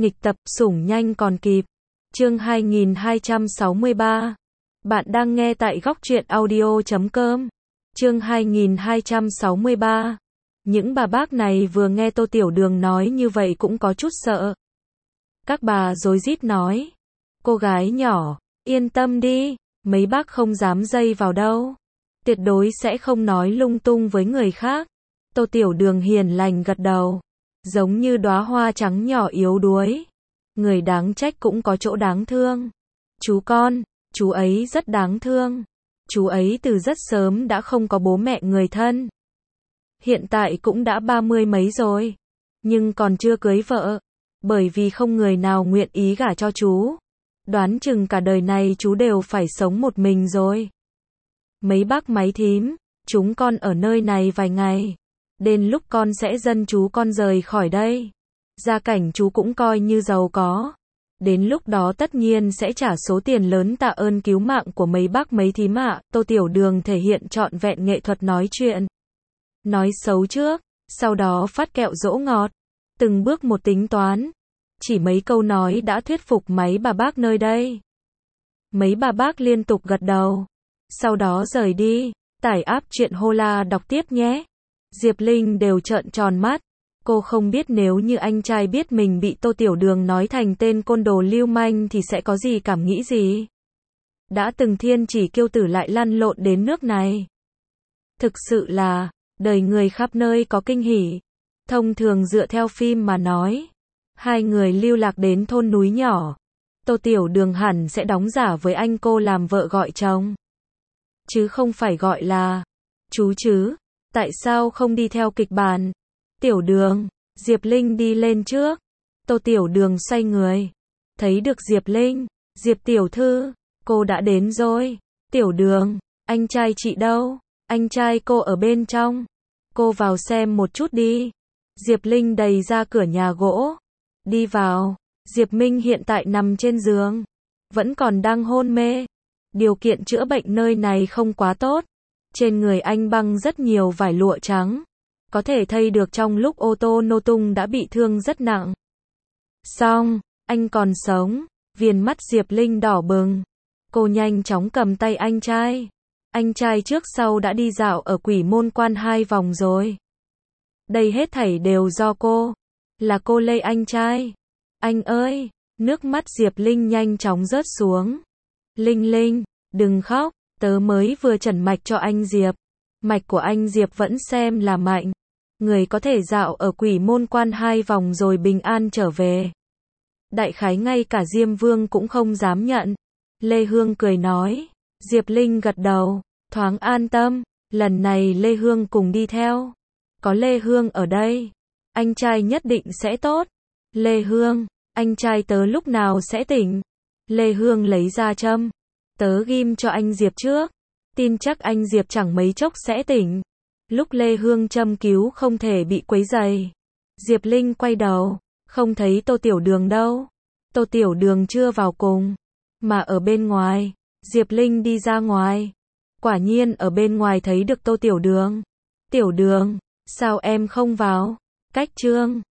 Nghịch tập, sủng nhanh còn kịp. Chương 2263. Bạn đang nghe tại góc truyện audio.com. Chương 2263. Những bà bác này vừa nghe Tô Tiểu Đường nói như vậy cũng có chút sợ. Các bà rối rít nói. Cô gái nhỏ, yên tâm đi, mấy bác không dám dây vào đâu. Tuyệt đối sẽ không nói lung tung với người khác. Tô Tiểu Đường hiền lành gật đầu. Giống như đóa hoa trắng nhỏ yếu đuối. Người đáng trách cũng có chỗ đáng thương. Chú con, chú ấy rất đáng thương. Chú ấy từ rất sớm đã không có bố mẹ người thân. Hiện tại cũng đã 30 mấy rồi. Nhưng còn chưa cưới vợ. Bởi vì không người nào nguyện ý gả cho chú. Đoán chừng cả đời này chú đều phải sống một mình rồi. Mấy bác máy thím, chúng con ở nơi này vài ngày. Đến lúc con sẽ dẫn chú con rời khỏi đây. Gia cảnh chú cũng coi như giàu có. Đến lúc đó tất nhiên sẽ trả số tiền lớn tạ ơn cứu mạng của mấy bác mấy thím ạ. Tô Tiểu Đường thể hiện trọn vẹn nghệ thuật nói chuyện. Nói xấu trước, sau đó phát kẹo dỗ ngọt. Từng bước một tính toán. Chỉ mấy câu nói đã thuyết phục mấy bà bác nơi đây. Mấy bà bác liên tục gật đầu. Sau đó rời đi. Tải app truyện Hola đọc tiếp nhé. Diệp Linh đều trợn tròn mắt. Cô không biết nếu như anh trai biết mình bị Tô Tiểu Đường nói thành tên côn đồ lưu manh thì sẽ có gì cảm nghĩ gì. Đã từng thiên chỉ kiêu tử lại lăn lộn đến nước này. Thực sự là, đời người khắp nơi có kinh hỉ. Thông thường dựa theo phim mà nói. Hai người lưu lạc đến thôn núi nhỏ. Tô Tiểu Đường hẳn sẽ đóng giả với anh cô làm vợ gọi chồng. Chứ không phải gọi là chú chứ. Tại sao không đi theo kịch bản? Tiểu Đường, Diệp Linh đi lên trước. Tô Tiểu Đường xoay người. Thấy được Diệp Linh. Diệp tiểu thư, cô đã đến rồi. Tiểu Đường, anh trai chị đâu? Anh trai cô ở bên trong. Cô vào xem một chút đi. Diệp Linh đẩy ra cửa nhà gỗ. Đi vào. Diệp Minh hiện tại nằm trên giường. Vẫn còn đang hôn mê. Điều kiện chữa bệnh nơi này không quá tốt. Trên người anh băng rất nhiều vải lụa trắng. Có thể thấy được trong lúc ô tô nổ tung đã bị thương rất nặng. Xong, anh còn sống. Viền mắt Diệp Linh đỏ bừng. Cô nhanh chóng cầm tay anh trai. Anh trai trước sau đã đi dạo ở Quỷ Môn Quan 2 vòng rồi. Đây hết thảy đều do cô. Là cô lây anh trai. Anh ơi, nước mắt Diệp Linh nhanh chóng rớt xuống. Linh Linh, đừng khóc, tớ mới vừa chẩn mạch cho anh Diệp. Mạch của anh Diệp vẫn xem là mạnh. Người có thể dạo ở Quỷ Môn Quan 2 vòng rồi bình an trở về. Đại khái ngay cả Diêm Vương cũng không dám nhận. Lê Hương cười nói. Diệp Linh gật đầu, thoáng an tâm. Lần này Lê Hương cùng đi theo. Có Lê Hương ở đây, anh trai nhất định sẽ tốt. Lê Hương, anh trai tớ lúc nào sẽ tỉnh? Lê Hương lấy ra châm. Tớ ghim cho anh Diệp trước. Tin chắc anh Diệp chẳng mấy chốc sẽ tỉnh. Lúc Lê Hương châm cứu không thể bị quấy rầy. Diệp Linh quay đầu, không thấy Tô Tiểu Đường đâu. Tô Tiểu Đường chưa vào cùng, mà ở bên ngoài. Diệp Linh đi ra ngoài. Quả nhiên ở bên ngoài thấy được Tô Tiểu Đường. Tiểu Đường, sao em không vào? Cách Trương,